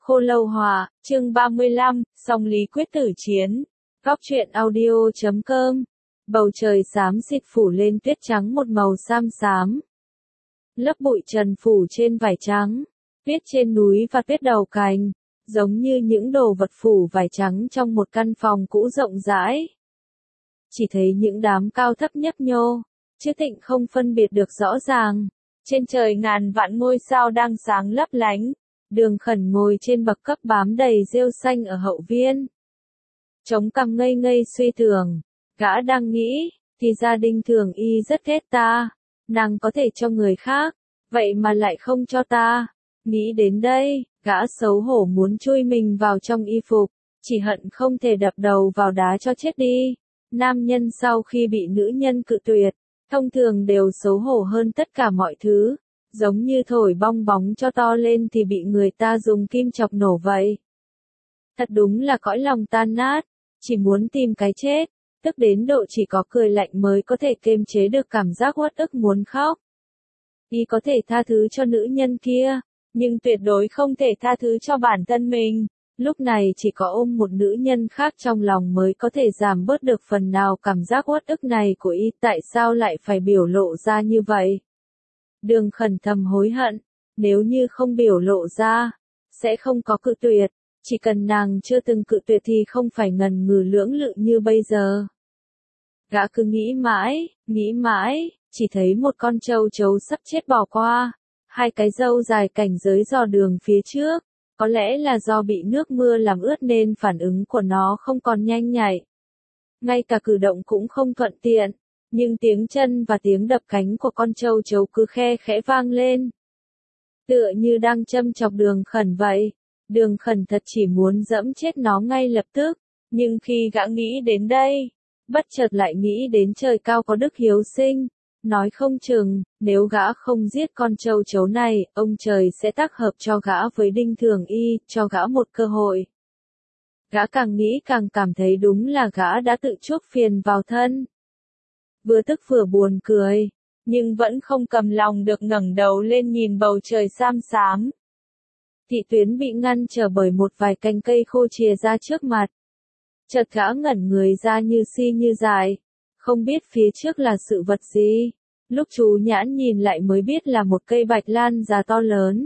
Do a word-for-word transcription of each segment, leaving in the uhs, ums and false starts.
Khô Lâu Hòa, chương ba mươi lăm, Song Lý Quyết Tử Chiến. Góc truyện audio chấm com. Bầu trời xám xịt phủ lên tuyết trắng một màu xám xám. Lớp bụi trần phủ trên vải trắng, tuyết trên núi và tuyết đầu cành, giống như những đồ vật phủ vải trắng trong một căn phòng cũ rộng rãi. Chỉ thấy những đám cao thấp nhấp nhô, chứ Thịnh không phân biệt được rõ ràng. Trên trời ngàn vạn ngôi sao đang sáng lấp lánh. Đường Khẩn ngồi trên bậc cấp bám đầy rêu xanh ở hậu viên. Chống cằm ngây ngây suy tưởng, gã đang nghĩ, thì gia đình Thường Y rất ghét ta, nàng có thể cho người khác, vậy mà lại không cho ta. Nghĩ đến đây, gã xấu hổ muốn chui mình vào trong y phục, chỉ hận không thể đập đầu vào đá cho chết đi. Nam nhân sau khi bị nữ nhân cự tuyệt, thông thường đều xấu hổ hơn tất cả mọi thứ. Giống như thổi bong bóng cho to lên thì bị người ta dùng kim chọc nổ vậy. Thật đúng là cõi lòng tan nát, chỉ muốn tìm cái chết, tức đến độ chỉ có cười lạnh mới có thể kiềm chế được cảm giác uất ức muốn khóc. Y có thể tha thứ cho nữ nhân kia, nhưng tuyệt đối không thể tha thứ cho bản thân mình. Lúc này chỉ có ôm một nữ nhân khác trong lòng mới có thể giảm bớt được phần nào cảm giác uất ức này của Y. Tại sao lại phải biểu lộ ra như vậy? Đường Khẩn thầm hối hận, nếu như không biểu lộ ra, sẽ không có cự tuyệt, chỉ cần nàng chưa từng cự tuyệt thì không phải ngần ngừ lưỡng lự như bây giờ. Gã cứ nghĩ mãi, nghĩ mãi, chỉ thấy một con trâu trấu sắp chết bỏ qua, hai cái râu dài cảnh giới dò đường phía trước, có lẽ là do bị nước mưa làm ướt nên phản ứng của nó không còn nhanh nhạy. Ngay cả cử động cũng không thuận tiện. Nhưng tiếng chân và tiếng đập cánh của con trâu trấu cứ khe khẽ vang lên. Tựa như đang châm chọc Đường Khẩn vậy. Đường Khẩn thật chỉ muốn dẫm chết nó ngay lập tức. Nhưng khi gã nghĩ đến đây, bất chợt lại nghĩ đến trời cao có đức hiếu sinh. Nói không chừng, nếu gã không giết con trâu trấu này, ông trời sẽ tác hợp cho gã với Đinh Thường Y, cho gã một cơ hội. Gã càng nghĩ càng cảm thấy đúng là gã đã tự chuốc phiền vào thân. Vừa tức vừa buồn cười, nhưng vẫn không cầm lòng được ngẩng đầu lên nhìn bầu trời xám xám. Thị tuyến bị ngăn trở bởi một vài cành cây khô chìa ra trước mặt. Chợt gã ngẩn người ra như si như dại, không biết phía trước là sự vật gì. Lúc chú nhãn nhìn lại mới biết là một cây bạch lan già to lớn.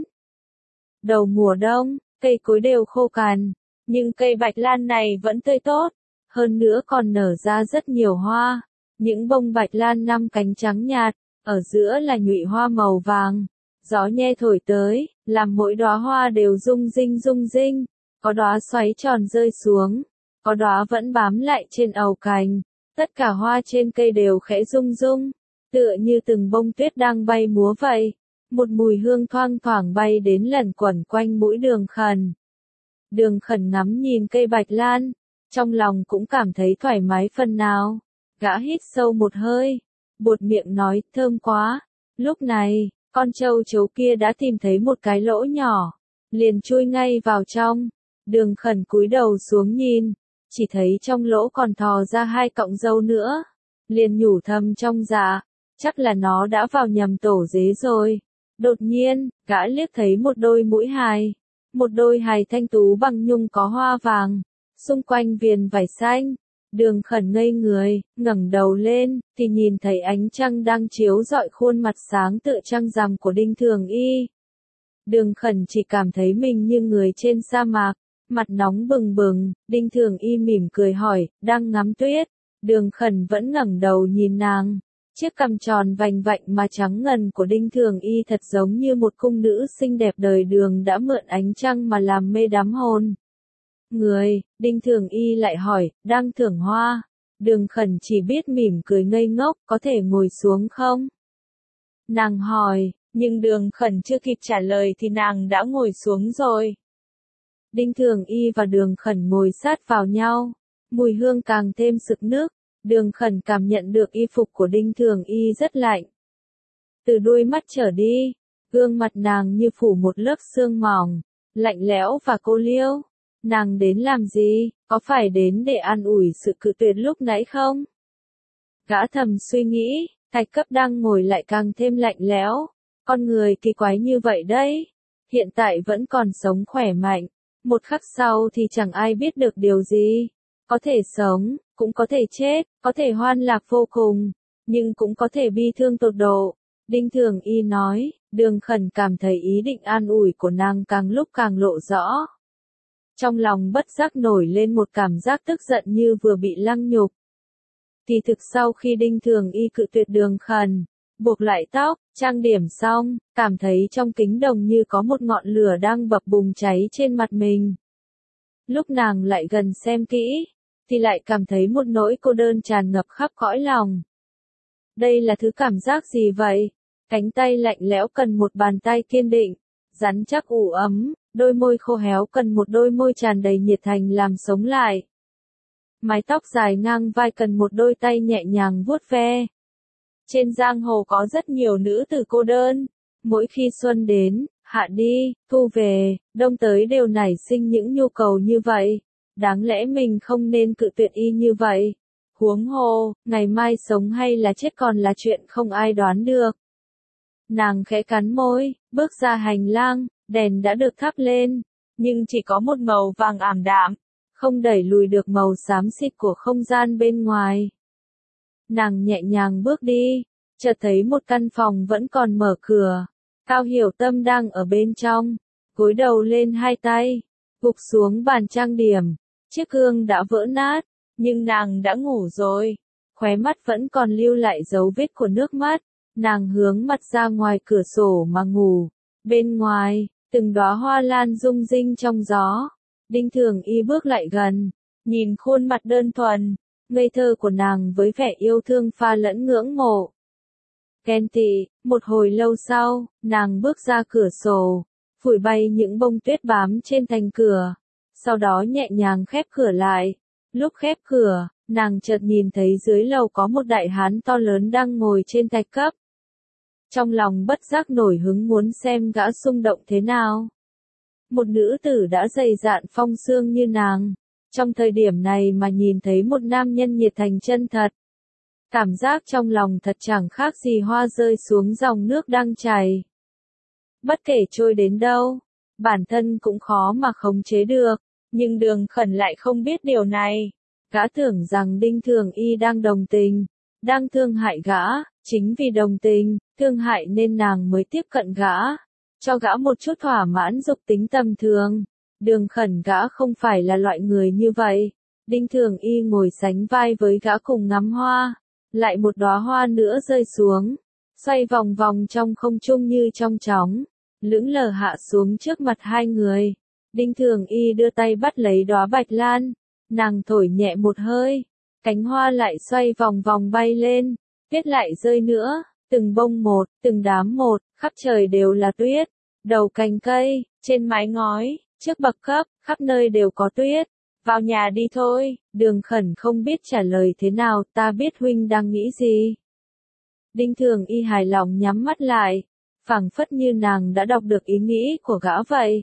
Đầu mùa đông, cây cối đều khô cằn, nhưng cây bạch lan này vẫn tươi tốt, hơn nữa còn nở ra rất nhiều hoa. Những bông bạch lan năm cánh trắng nhạt, ở giữa là nhụy hoa màu vàng. Gió nhe thổi tới, làm mỗi đóa hoa đều rung rinh rung rinh. Có đóa xoáy tròn rơi xuống, có đóa vẫn bám lại trên ầu cành. Tất cả hoa trên cây đều khẽ rung rung, tựa như từng bông tuyết đang bay múa vậy. Một mùi hương thoang thoảng bay đến lẩn quẩn quanh mũi Đường Khẩn. Đường Khẩn ngắm nhìn cây bạch lan, trong lòng cũng cảm thấy thoải mái phần nào. Gã hít sâu một hơi, buột miệng nói, thơm quá. Lúc này, con trâu trấu kia đã tìm thấy một cái lỗ nhỏ, liền chui ngay vào trong. Đường Khẩn cúi đầu xuống nhìn, chỉ thấy trong lỗ còn thò ra hai cọng râu nữa. Liền nhủ thầm trong dạ, chắc là nó đã vào nhầm tổ dế rồi. Đột nhiên, gã liếc thấy một đôi mũi hài, một đôi hài thanh tú bằng nhung có hoa vàng, xung quanh viền vải xanh. Đường Khẩn ngây người, ngẩng đầu lên, thì nhìn thấy ánh trăng đang chiếu rọi khuôn mặt sáng tựa trăng rằm của Đinh Thường Y. Đường Khẩn chỉ cảm thấy mình như người trên sa mạc, mặt nóng bừng bừng. Đinh Thường Y mỉm cười hỏi, đang ngắm tuyết. Đường Khẩn vẫn ngẩng đầu nhìn nàng. Chiếc cằm tròn vành vạnh mà trắng ngần của Đinh Thường Y thật giống như một cung nữ xinh đẹp đời Đường đã mượn ánh trăng mà làm mê đắm hồn. Người, Đinh Thường Y lại hỏi, đang thưởng hoa. Đường Khẩn chỉ biết mỉm cười ngây ngốc, có thể ngồi xuống không? Nàng hỏi, nhưng Đường Khẩn chưa kịp trả lời thì nàng đã ngồi xuống rồi. Đinh Thường Y và Đường Khẩn ngồi sát vào nhau, mùi hương càng thêm sực nức. Đường Khẩn cảm nhận được y phục của Đinh Thường Y rất lạnh. Từ đuôi mắt trở đi, gương mặt nàng như phủ một lớp sương mỏng, lạnh lẽo và cô liêu. Nàng đến làm gì, có phải đến để an ủi sự cự tuyệt lúc nãy không? Gã thầm suy nghĩ, thạch cấp đang ngồi lại càng thêm lạnh lẽo. Con người kỳ quái như vậy đấy. Hiện tại vẫn còn sống khỏe mạnh, Một khắc sau thì chẳng ai biết được điều gì. Có thể sống, cũng có thể chết, có thể hoan lạc vô cùng, nhưng cũng có thể bi thương tột độ. Đinh Thường Y nói, Đường Khẩn cảm thấy ý định an ủi của nàng càng lúc càng lộ rõ. Trong lòng bất giác nổi lên một cảm giác tức giận như vừa bị lăng nhục. Thì thực sau khi Đinh Thường Y cự tuyệt Đường Khẩn, buộc lại tóc, trang điểm xong, cảm thấy trong kính đồng như có một ngọn lửa đang bập bùng cháy trên mặt mình. Lúc nàng lại gần xem kỹ, thì lại cảm thấy một nỗi cô đơn tràn ngập khắp cõi lòng. Đây là thứ cảm giác gì vậy? Cánh tay lạnh lẽo cần một bàn tay kiên định, rắn chắc ủ ấm, đôi môi khô héo cần một đôi môi tràn đầy nhiệt thành làm sống lại. Mái tóc dài ngang vai cần một đôi tay nhẹ nhàng vuốt ve. Trên giang hồ có rất nhiều nữ tử cô đơn, mỗi khi xuân đến, hạ đi, thu về, đông tới đều nảy sinh những nhu cầu như vậy. Đáng lẽ mình không nên cự tuyệt y như vậy. Huống hồ, ngày mai sống hay là chết còn là chuyện không ai đoán được. Nàng khẽ cắn môi, bước ra hành lang, đèn đã được thắp lên, nhưng chỉ có một màu vàng ảm đạm, không đẩy lùi được màu xám xịt của không gian bên ngoài. Nàng nhẹ nhàng bước đi, chợt thấy một căn phòng vẫn còn mở cửa. Cao Hiểu Tâm đang ở bên trong, gối đầu lên hai tay, gục xuống bàn trang điểm. Chiếc gương đã vỡ nát, nhưng nàng đã ngủ rồi. Khóe mắt vẫn còn lưu lại dấu vết của nước mắt. Nàng hướng mặt ra ngoài cửa sổ mà ngủ. Bên ngoài, từng đóa hoa lan rung rinh trong gió. Đinh Thường Y bước lại gần, nhìn khuôn mặt đơn thuần, ngây thơ của nàng với vẻ yêu thương pha lẫn ngưỡng mộ. Ghen tị, một hồi lâu sau, nàng bước ra cửa sổ, phủi bay những bông tuyết bám trên thành cửa. Sau đó nhẹ nhàng khép cửa lại. Lúc khép cửa, nàng chợt nhìn thấy dưới lầu có một đại hán to lớn đang ngồi trên thạch cấp. Trong lòng bất giác nổi hứng muốn xem gã xung động thế nào. Một nữ tử đã dày dạn phong xương như nàng, trong thời điểm này mà nhìn thấy một nam nhân nhiệt thành chân thật. Cảm giác trong lòng thật chẳng khác gì hoa rơi xuống dòng nước đang chảy. Bất kể trôi đến đâu, bản thân cũng khó mà khống chế được. Nhưng Đường Khẩn lại không biết điều này. Gã tưởng rằng Đinh Thường Y đang đồng tình, đang thương hại gã, chính vì đồng tình, thương hại nên nàng mới tiếp cận gã, cho gã một chút thỏa mãn dục tính tầm thường. Đường Khẩn gã không phải là loại người như vậy. Đinh Thường Y ngồi sánh vai với gã cùng ngắm hoa, lại một đóa hoa nữa rơi xuống, xoay vòng vòng trong không trung như trong chóng, lững lờ hạ xuống trước mặt hai người. Đinh Thường Y đưa tay bắt lấy đóa bạch lan, nàng thổi nhẹ một hơi, cánh hoa lại xoay vòng vòng bay lên, tuyết lại rơi nữa, từng bông một, từng đám một, khắp trời đều là tuyết, đầu cành cây, trên mái ngói, trước bậc cấp, khắp nơi đều có tuyết. Vào nhà đi thôi. Đường Khẩn không biết trả lời thế nào, ta biết huynh đang nghĩ gì. Đinh Thường Y hài lòng nhắm mắt lại, phảng phất như nàng đã đọc được ý nghĩ của gã vậy.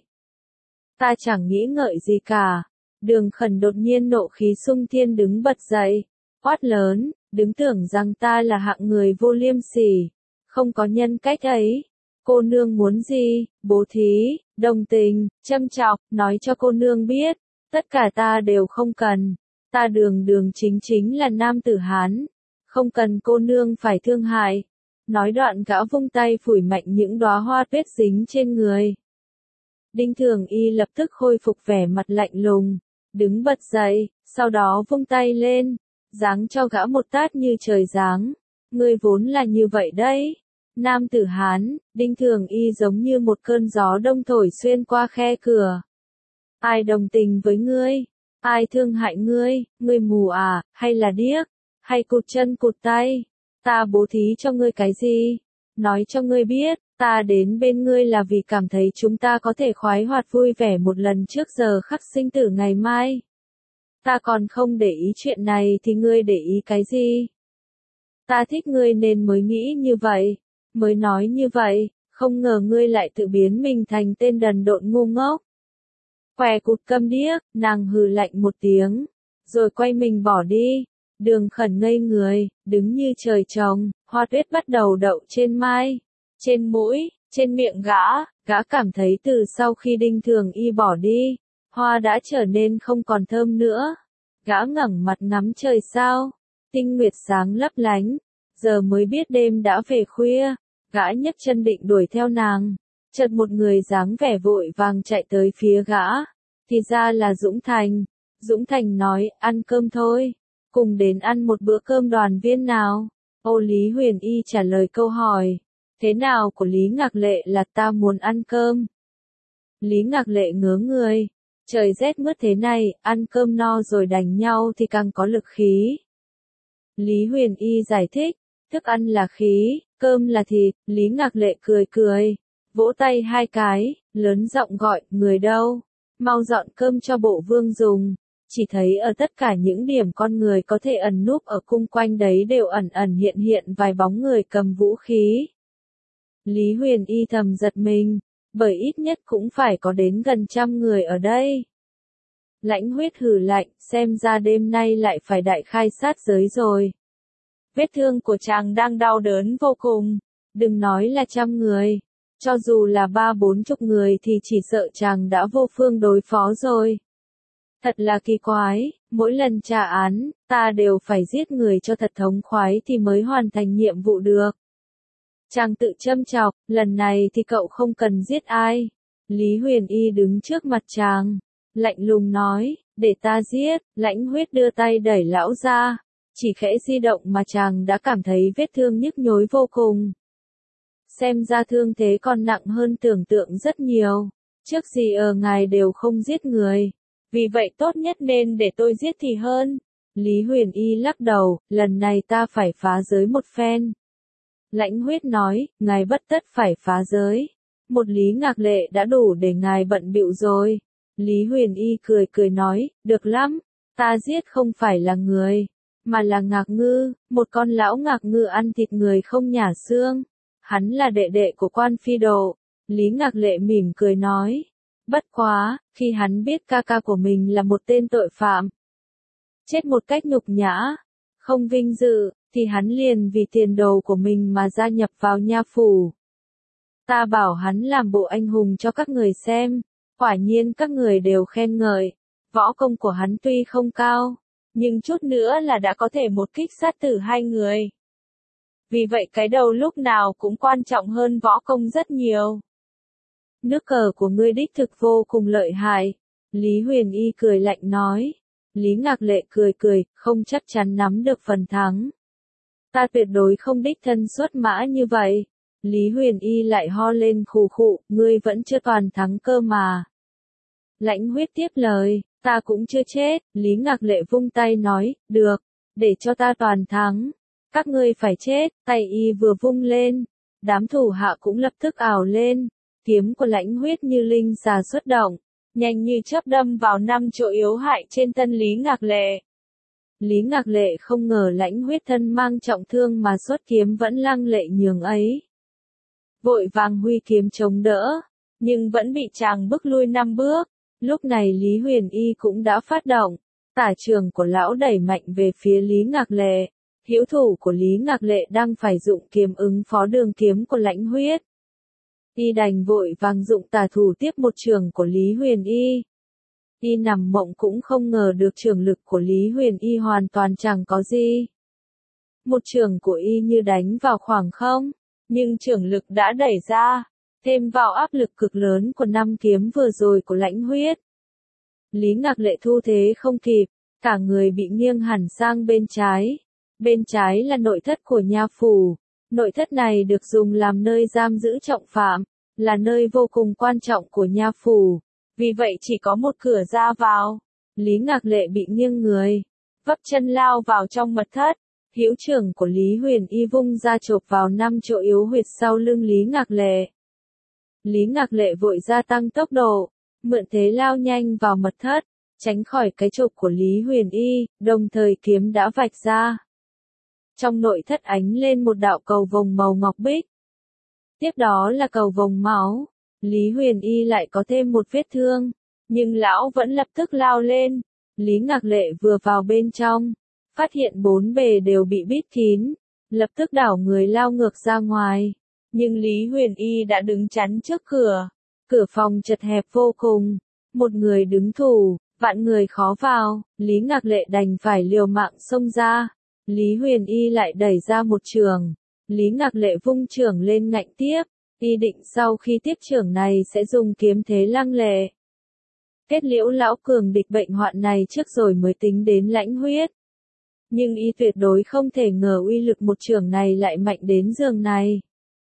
Ta chẳng nghĩ ngợi gì cả. Đường Khẩn đột nhiên nộ khí sung thiên đứng bật dậy, quát lớn, đứng tưởng rằng ta là hạng người vô liêm sỉ, không có nhân cách ấy. Cô nương muốn gì, bố thí, đồng tình, châm chọc, nói cho cô nương biết, tất cả ta đều không cần. Ta Đường Đường chính chính là nam tử Hán, không cần cô nương phải thương hại. Nói đoạn gã vung tay phủi mạnh những đóa hoa tuyết dính trên người. Đinh Thường Y lập tức khôi phục vẻ mặt lạnh lùng, đứng bật dậy, sau đó vung tay lên, giáng cho gã một tát như trời giáng. Ngươi vốn là như vậy đấy. Nam tử Hán, Đinh Thường Y giống như một cơn gió đông thổi xuyên qua khe cửa. Ai đồng tình với ngươi? Ai thương hại ngươi? Ngươi mù à, hay là điếc? Hay cụt chân cụt tay? Ta bố thí cho ngươi cái gì? Nói cho ngươi biết, ta đến bên ngươi là vì cảm thấy chúng ta có thể khoái hoạt vui vẻ một lần trước giờ khắc sinh tử ngày mai. Ta còn không để ý chuyện này thì ngươi để ý cái gì? Ta thích ngươi nên mới nghĩ như vậy, mới nói như vậy, không ngờ ngươi lại tự biến mình thành tên đần độn ngu ngốc. Què cụt câm điếc, nàng hừ lạnh một tiếng, rồi quay mình bỏ đi. Đường Khẩn ngây người, đứng như trời trồng, hoa tuyết bắt đầu đậu trên mai, trên mũi, trên miệng gã. Gã cảm thấy từ sau khi Đinh Thường Y bỏ đi, Hoa đã trở nên không còn thơm nữa. Gã ngẩng mặt ngắm trời sao, tinh nguyệt sáng lấp lánh, giờ mới biết đêm đã về khuya, gã nhấc chân định đuổi theo nàng, chợt một người dáng vẻ vội vàng chạy tới phía gã, thì ra là Dũng Thành. Dũng Thành nói, ăn cơm thôi, cùng đến ăn một bữa cơm đoàn viên nào. Ô Lý Huyền Y trả lời câu hỏi, thế nào của Lý Ngạc Lệ là ta muốn ăn cơm. Lý Ngạc Lệ ngớ người, trời rét mướt thế này, ăn cơm no rồi đánh nhau thì càng có lực khí. Lý Huyền Y giải thích, thức ăn là khí, cơm là thịt. Lý Ngạc Lệ cười cười, vỗ tay hai cái, lớn giọng gọi, người đâu, mau dọn cơm cho bộ vương dùng. Chỉ thấy ở tất cả những điểm con người có thể ẩn núp ở cung quanh đấy đều ẩn ẩn hiện hiện vài bóng người cầm vũ khí. Lý Huyền Y thầm giật mình, bởi ít nhất cũng phải có đến gần trăm người ở đây. Lãnh Huyết hừ lạnh, xem ra đêm nay lại phải đại khai sát giới rồi. Vết thương của chàng đang đau đớn vô cùng, đừng nói là trăm người, cho dù là ba bốn chục người thì chỉ sợ chàng đã vô phương đối phó rồi. Thật là kỳ quái, mỗi lần trả án, ta đều phải giết người cho thật thống khoái thì mới hoàn thành nhiệm vụ được. Chàng tự châm chọc, lần này thì cậu không cần giết ai. Lý Huyền Y đứng trước mặt chàng, lạnh lùng nói, để ta giết. Lãnh Huyết đưa tay đẩy lão ra, chỉ khẽ di động mà chàng đã cảm thấy vết thương nhức nhối vô cùng. Xem ra thương thế còn nặng hơn tưởng tượng rất nhiều, trước gì ở ngài đều không giết người. Vì vậy tốt nhất nên để tôi giết thì hơn. Lý Huyền Y lắc đầu, lần này ta phải phá giới một phen. Lãnh Huyết nói, ngài bất tất phải phá giới. Một Lý Ngạc Lệ đã đủ để ngài bận bịu rồi. Lý Huyền Y cười cười nói, được lắm, ta giết không phải là người, mà là ngạc ngư, một con lão ngạc ngư ăn thịt người không nhả xương. Hắn là đệ đệ của quan phi độ. Lý Ngạc Lệ mỉm cười nói. Bất quá, khi hắn biết ca ca của mình là một tên tội phạm, chết một cách nhục nhã, không vinh dự, thì hắn liền vì tiền đồ của mình mà gia nhập vào nha phủ. Ta bảo hắn làm bộ anh hùng cho các người xem, quả nhiên các người đều khen ngợi, võ công của hắn tuy không cao, nhưng chút nữa là đã có thể một kích sát tử hai người. Vì vậy cái đầu lúc nào cũng quan trọng hơn võ công rất nhiều. Nước cờ của ngươi đích thực vô cùng lợi hại. Lý Huyền Y cười lạnh nói. Lý Ngạc Lệ cười cười, không chắc chắn nắm được phần thắng. Ta tuyệt đối không đích thân xuất mã như vậy. Lý Huyền Y lại ho lên khù khụ, ngươi vẫn chưa toàn thắng cơ mà. Lãnh Huyết tiếp lời, ta cũng chưa chết. Lý Ngạc Lệ vung tay nói, được, để cho ta toàn thắng. Các ngươi phải chết. Tay y vừa vung lên, đám thủ hạ cũng lập tức ảo lên. Kiếm của Lãnh Huyết như linh xà xuất động, nhanh như chớp đâm vào năm chỗ yếu hại trên thân Lý Ngạc Lệ. Lý Ngạc Lệ không ngờ Lãnh Huyết thân mang trọng thương mà xuất kiếm vẫn lăng lệ nhường ấy. Vội vàng huy kiếm chống đỡ, nhưng vẫn bị chàng bức lui năm bước. Lúc này Lý Huyền Y cũng đã phát động, tả trường của lão đẩy mạnh về phía Lý Ngạc Lệ. Hữu thủ của Lý Ngạc Lệ đang phải dụng kiếm ứng phó đường kiếm của Lãnh Huyết. Y đành vội vàng dụng tả thủ tiếp một trường của Lý Huyền Y. Y nằm mộng cũng không ngờ được trường lực của Lý Huyền Y hoàn toàn chẳng có gì. Một trường của Y như đánh vào khoảng không, nhưng trường lực đã đẩy ra, thêm vào áp lực cực lớn của năm kiếm vừa rồi của Lãnh Huyết. Lý Ngạc Lệ thu thế không kịp, cả người bị nghiêng hẳn sang bên trái. Bên trái là nội thất của nha phủ. Nội thất này được dùng làm nơi giam giữ trọng phạm, là nơi vô cùng quan trọng của nha phủ, vì vậy chỉ có một cửa ra vào. Lý Ngạc Lệ bị nghiêng người, vấp chân lao vào trong mật thất. Hữu trưởng của Lý Huyền Y vung ra chộp vào năm chỗ yếu huyệt sau lưng Lý Ngạc Lệ. Lý Ngạc Lệ vội gia tăng tốc độ, mượn thế lao nhanh vào mật thất, tránh khỏi cái chộp của Lý Huyền Y, đồng thời kiếm đã vạch ra. Trong nội thất ánh lên một đạo cầu vồng màu ngọc bích. Tiếp đó là cầu vồng máu. Lý Huyền Y lại có thêm một vết thương, nhưng lão vẫn lập tức lao lên. Lý Ngạc Lệ vừa vào bên trong, phát hiện bốn bề đều bị bít kín, lập tức đảo người lao ngược ra ngoài. Nhưng Lý Huyền Y đã đứng chắn trước cửa. Cửa phòng chật hẹp vô cùng, Một người đứng thủ, vạn người khó vào, Lý Ngạc Lệ đành phải liều mạng xông ra. Lý Huyền Y lại đẩy ra một trường. Lý Ngạc Lệ vung trường lên ngạnh tiếp, y định sau khi tiếp trường này sẽ dùng kiếm thế lăng lệ. Kết liễu lão cường địch bệnh hoạn này trước rồi mới tính đến lãnh huyết. Nhưng y tuyệt đối không thể ngờ uy lực một trường này lại mạnh đến giường này.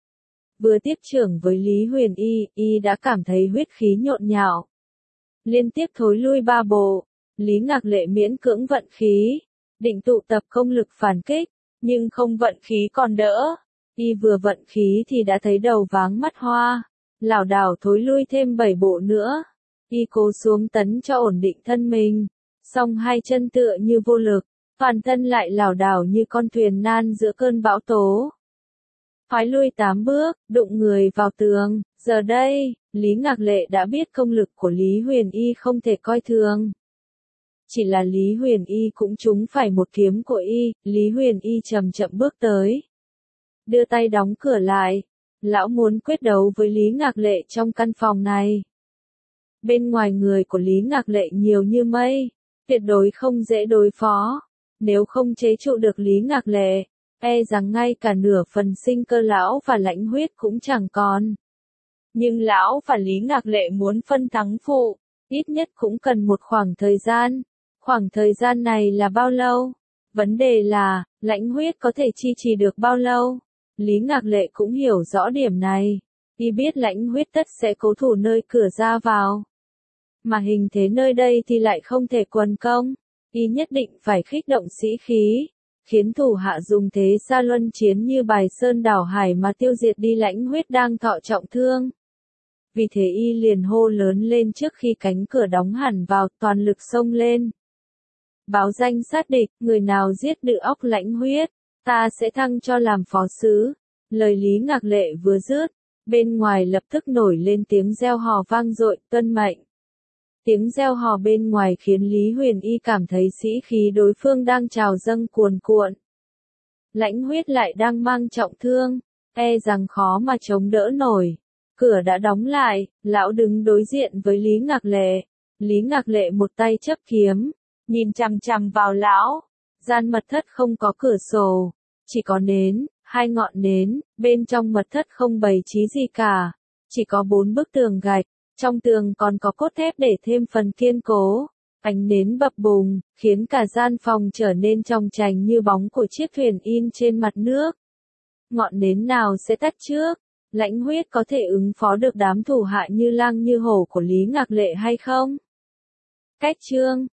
Vừa tiếp trường với Lý Huyền Y, y đã cảm thấy huyết khí nhộn nhạo. Liên tiếp thối lui ba bộ, Lý Ngạc Lệ miễn cưỡng vận khí, định tụ tập công lực phản kích, nhưng không vận khí còn đỡ. Y vừa vận khí thì đã thấy đầu váng mắt hoa, lảo đảo thối lui thêm bảy bộ nữa. Y cố xuống tấn cho ổn định thân mình, song hai chân tựa như vô lực, toàn thân lại lảo đảo như con thuyền nan giữa cơn bão tố. Thoái lui tám bước, đụng người vào tường, giờ đây, Lý Ngạc Lệ đã biết công lực của Lý Huyền Y không thể coi thường. Chỉ là Lý Huyền Y cũng trúng phải một kiếm của y, Lý Huyền Y chậm chậm bước tới. Đưa tay đóng cửa lại, lão muốn quyết đấu với Lý Ngạc Lệ trong căn phòng này. Bên ngoài người của Lý Ngạc Lệ nhiều như mây, tuyệt đối không dễ đối phó. Nếu không chế trụ được Lý Ngạc Lệ, e rằng ngay cả nửa phần sinh cơ lão và lãnh huyết cũng chẳng còn. Nhưng lão và Lý Ngạc Lệ muốn phân thắng phụ, ít nhất cũng cần một khoảng thời gian. Khoảng thời gian này là bao lâu? Vấn đề là, lãnh huyết có thể chi trì được bao lâu? Lý Ngạc Lệ cũng hiểu rõ điểm này. Y biết lãnh huyết tất sẽ cố thủ nơi cửa ra vào. Mà hình thế nơi đây thì lại không thể quần công. Y nhất định phải khích động sĩ khí, khiến thủ hạ dùng thế sa luân chiến như bài sơn đảo hải mà tiêu diệt đi lãnh huyết đang thọ trọng thương. Vì thế y liền hô lớn lên trước khi cánh cửa đóng hẳn vào, toàn lực xông lên. Báo danh sát địch, người nào giết được óc lãnh huyết, ta sẽ thăng cho làm phó sứ. Lời Lý Ngạc Lệ vừa dứt, bên ngoài lập tức nổi lên tiếng reo hò vang dội, tuân mệnh. Tiếng reo hò bên ngoài khiến Lý Huyền Y cảm thấy sĩ khí đối phương đang trào dâng cuồn cuộn. Lãnh huyết lại đang mang trọng thương, e rằng khó mà chống đỡ nổi. Cửa đã đóng lại, lão đứng đối diện với Lý Ngạc Lệ. Lý Ngạc Lệ một tay chấp kiếm, nhìn chằm chằm vào lão. Gian mật thất không có cửa sổ, chỉ có nến, hai ngọn nến, bên trong mật thất không bày trí gì cả. Chỉ có bốn bức tường gạch, trong tường còn có cốt thép để thêm phần kiên cố. Ánh nến bập bùng, khiến cả gian phòng trở nên trong trành như bóng của chiếc thuyền in trên mặt nước. Ngọn nến nào sẽ tắt trước? Lãnh huyết có thể ứng phó được đám thủ hạ như lang như hổ của Lý Ngạc Lệ hay không? Cách chương